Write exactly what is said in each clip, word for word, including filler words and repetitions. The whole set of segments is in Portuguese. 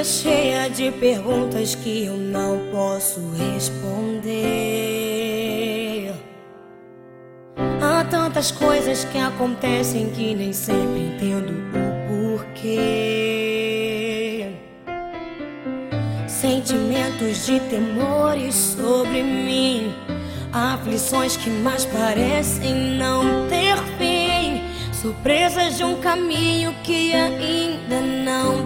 vida cheia de perguntas que eu não posso responder. Há tantas coisas que acontecem que nem sempre entendo o porquê. Sentimentos de temores sobre mim, aflições que mais parecem não ter fim, surpresas de um caminho que ainda não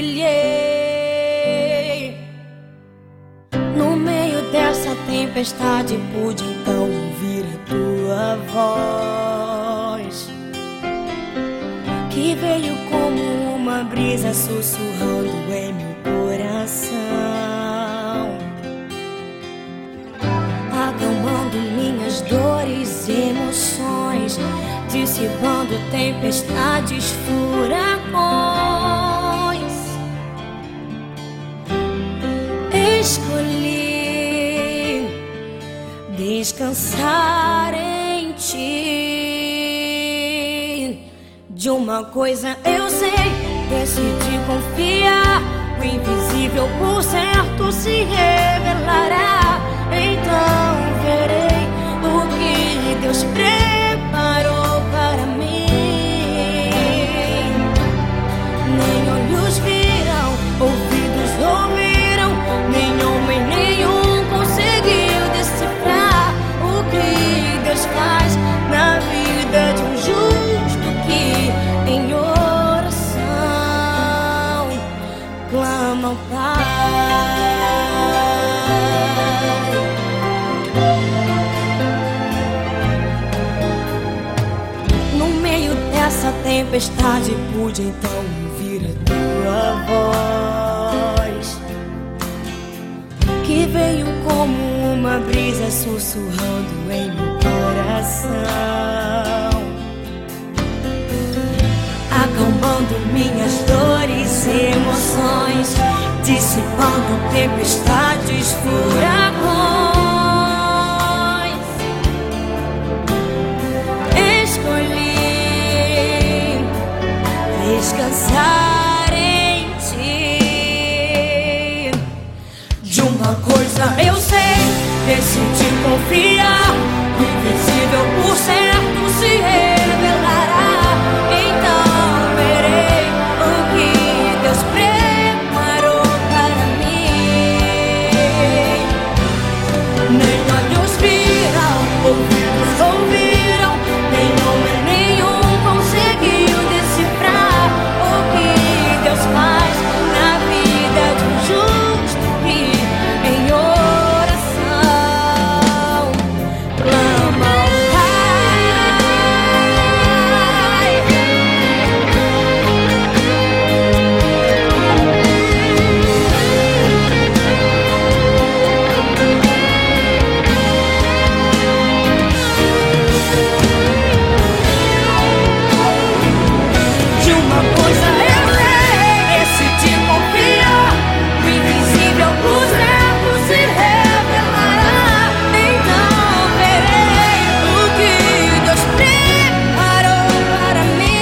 trilhei. No meio dessa tempestade pude então ouvir a tua voz, que veio como uma brisa sussurrando em meu coração, acalmando minhas dores e emoções, dissipando tempestades, furacões. Escolhi descansar em ti. De uma coisa eu sei, decidi confiar, o invisível por certo se revelará. Então verei o que Deus preparou para mim. Nem olhos viram, ouvidos ouviram, nem homem nenhum conseguiu decifrar o que Deus faz na vida de um justo que em oração clama ao Pai. Nessa tempestade pude então ouvir a tua voz, que veio como uma brisa sussurrando em meu coração, acalmando minhas dores e emoções, dissipando tempestades, furacões. Escolhi descansar em ti. De uma coisa eu sei, decidi confiar, o invisível por certo se revelará. Então verei o que Deus preparou para mim. Nem olhos viram, ouvidos ouviram, nem homem nenhum conseguiu decifrar Deus faz na vida de um justo que em oração clama ao Pai. De uma coisa eu decidi confiar, o invisível por certo se revelará. Então verei o que Deus preparou para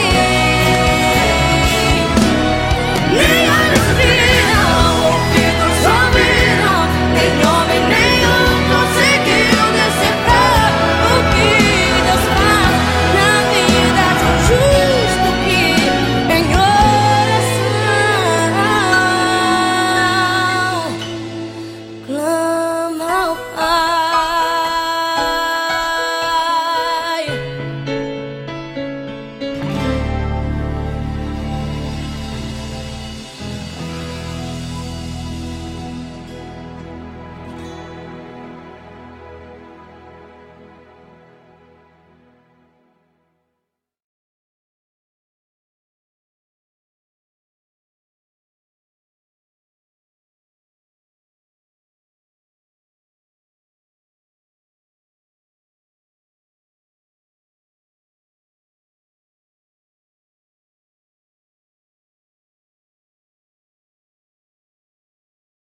mim. Nem olhos viram, ouvidos ouviram, nem homem nenhum conseguiu decifrar o que Deus faz na vida de um justo que em oração clama ao Pai.